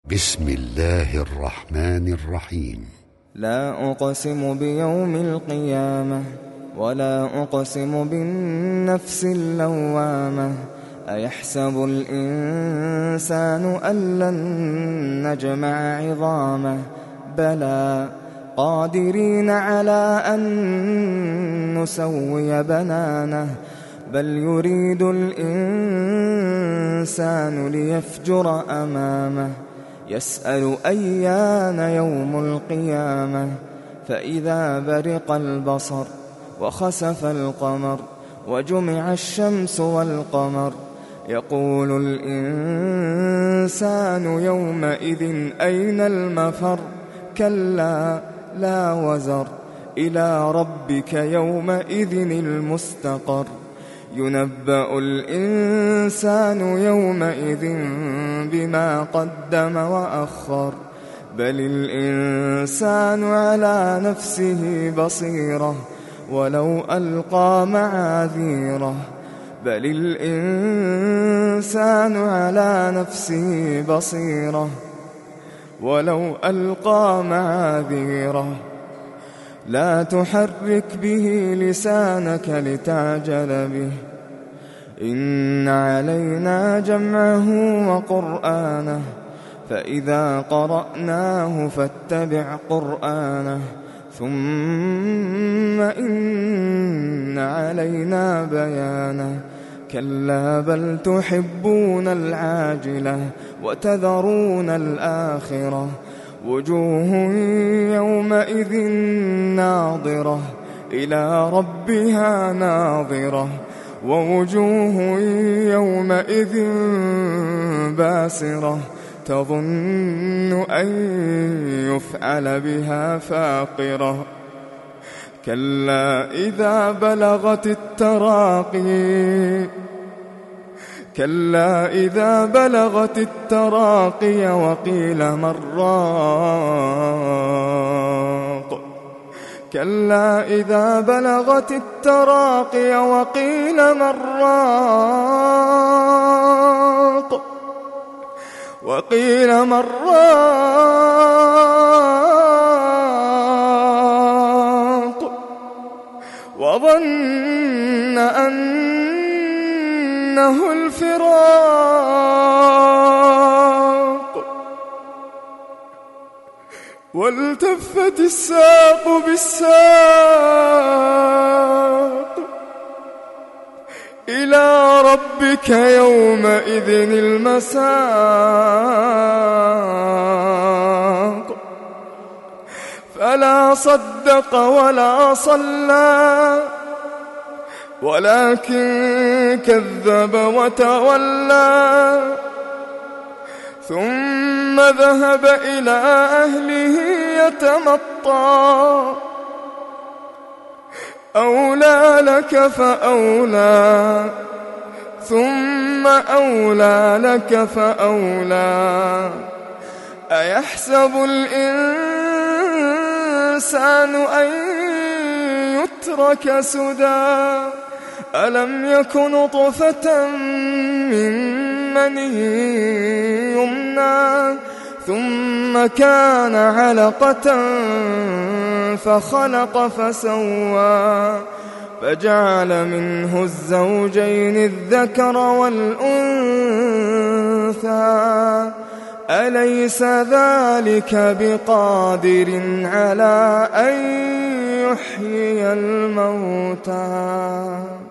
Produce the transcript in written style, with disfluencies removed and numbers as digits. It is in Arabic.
بسم الله الرحمن الرحيم. لا أقسم بيوم القيامة ولا أقسم بالنفس اللوامة. أيحسب الإنسان أن لن نجمع عظامه بلى قادرين على أن نسوي بنانه بل يريد الإنسان ليفجر أمامه يسأل أيان يوم القيامة فإذا برق البصر وخسف القمر وجمع الشمس والقمر يقول الإنسان يومئذ أين المفر كلا لا وزر إلى ربك يومئذ المستقر ينبأ الإنسان يومئذ بما قدم وأخر بل الإنسان على نفسه بصيرة ولو ألقى معاذيره بل الإنسان على نفسه بصيرة ولو ألقى معاذيره لا تحرك به لسانك لتعجل به إن علينا جمعه وقرآنه فإذا قرأناه فاتبع قرآنه ثم إن علينا بيانه كلا بل تحبون العاجلة وتذرون الآخرة وجوه يومئذ ناظرة إلى ربها ناظرة ووجوه يومئذ باسرة تظن أن يفعل بها فاقرة كلا إذا بلغت التراقي وقيل من راق كلا إذا بلغت التراقي وقيل من راق وظن أنه الفراق والتفت الساق بالساق إلى ربك يومئذ المساق فلا صدق ولا صلى ولكن كذب وتولى ثم ذهب إلى أهله يتمطى أولى لك فأولى ثم أولى لك فأولى أيحسب الإنسان أن يترك سدى ألم يك نطفة من مني يمنى ثم كان علقة فخلق فسوى فجعل منه الزوجين الذكر والأنثى أليس ذلك بقادر على أن يحيي الموتى